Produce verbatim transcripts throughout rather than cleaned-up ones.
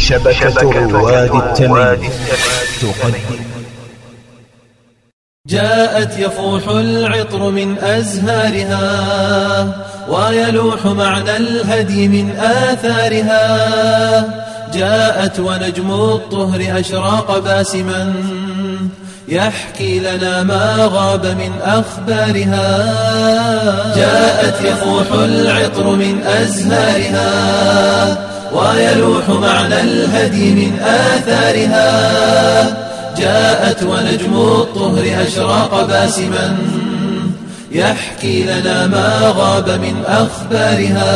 شبكة رواد التمييز تقدم. جاءت يفوح العطر من أزهارها ويلوح معنى الهدي من آثارها. جاءت ونجم الطهر أشراق باسما يحكي لنا ما غاب من أخبارها. جاءت يفوح العطر من أزهارها ويلوح معنى الهدي من آثارها. جاءت ونجم الطهر أشراق باسما يحكي لنا ما غاب من أخبارها.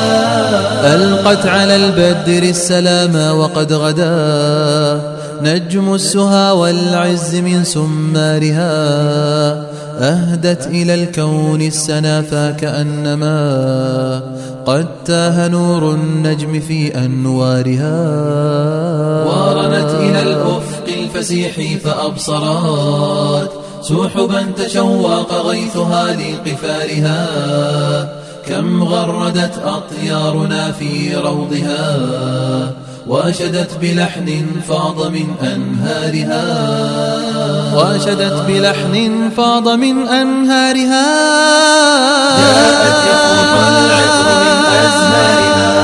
ألقت على البدر السلام وقد غدا نجم السها والعز من سمارها. أهدت إلى الكون السنا فكأنما قد تاه نور النجم في أنوارها. ورنت إلى الأفق الفسيح فأبصرت سحبا تشوق غيثها لقفارها. كم غردت أطيارنا في روضها وأشدت بلحن فاض من أنهارها. وأشدت بلحن فاض من أنهارها. جاءت يفوح العطر من أزهارها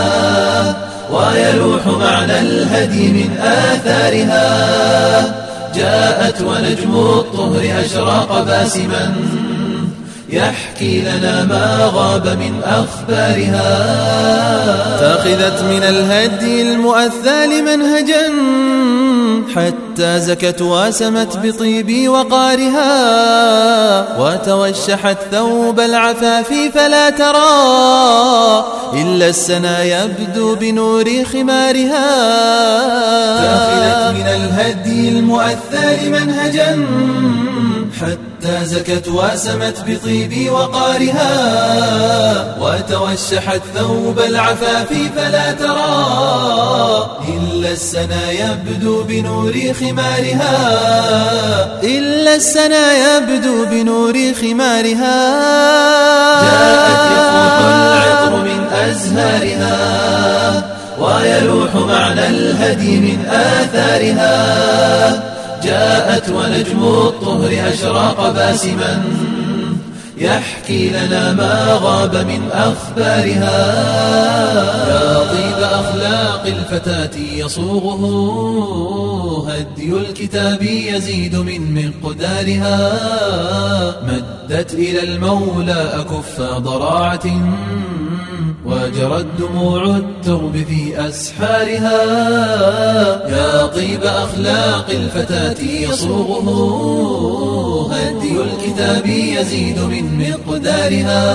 ويلوح معنى الهدي من آثارها. جاءت ونجم الطهر أشراق باسما يحكي لنا ما غاب من أخبارها. اتخذت من الهدي المؤثال منهجا حتى زكت واسمت بطيب وقارها. وتوشحت ثوب العفاف فلا ترى إلا السنا يبدو بنور خمارها. اتخذت من الهدي المؤثال منهجا حتى زكت واسمت بطيب وقارها. وتوشحت ثوب العفاف فلا ترى إلا السنا يبدو بنور خمارها. إلا السنا يبدو بنور خمارها. جاءت يفوح العطر من أزهارها ويلوح معنى الهدي من آثارها. جاءت ونجم الطهر أشراق باسما يحكي لنا ما غاب من أخبارها. يا طيب أخلاق الفتاة يصوغه هدي الكتاب يزيد من مقدارها. مدت إلى المولى أكف ضراعة وجرت دموع الترب في أسحارها. يا طيب أخلاق الفتاة يصوغه هدي الكتاب يزيد من مقدارها.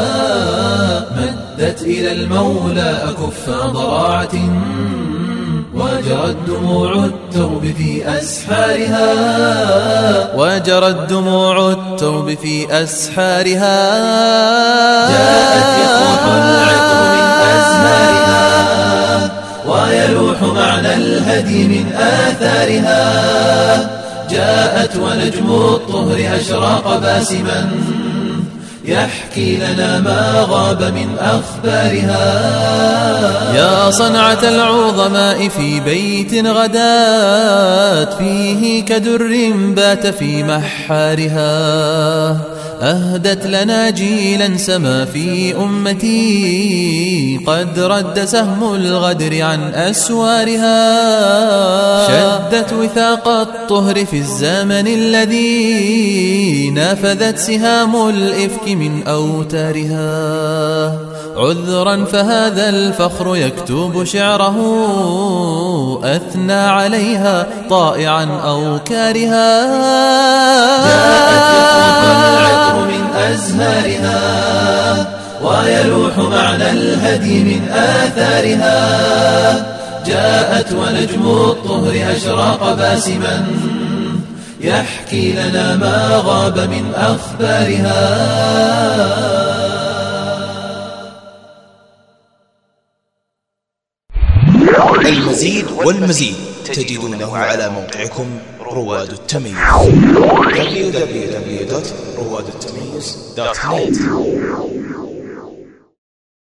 مدت إلى المولى أكف ضراعة وجرت دموع الترب في أسحارها. وجرت دموع الترب في أسحارها. جاءت يفوح العطر من أزهارها ويلوح معنى الهدي من آثارها. جاءت ونجم الطهر أشراق باسما يحكي لنا ما غاب من أخبارها. يا صنعة العظماء في بيت غدات فيه كدر بات في محارها. أهدت لنا جيلا سما في أمتي قد رد سهم الغدر عن أسوارها. شدت وثاق الطهر في الزمن الذي نفذت سهام الإفك من أوتارها. عذرا فهذا الفخر يكتب شعره أثنى عليها طائعا أو كارها. جاءت يفوح العطر من أزهارها ويلوح معنى الهدي من آثارها. جاءت ونجم الطهر أشراق باسما يحكي لنا ما غاب من أخبارها. المزيد والمزيد تجدونه على موقعكم رواد التمييز دبليو دبليو دبليو دوت رواد التمييز دوت نت.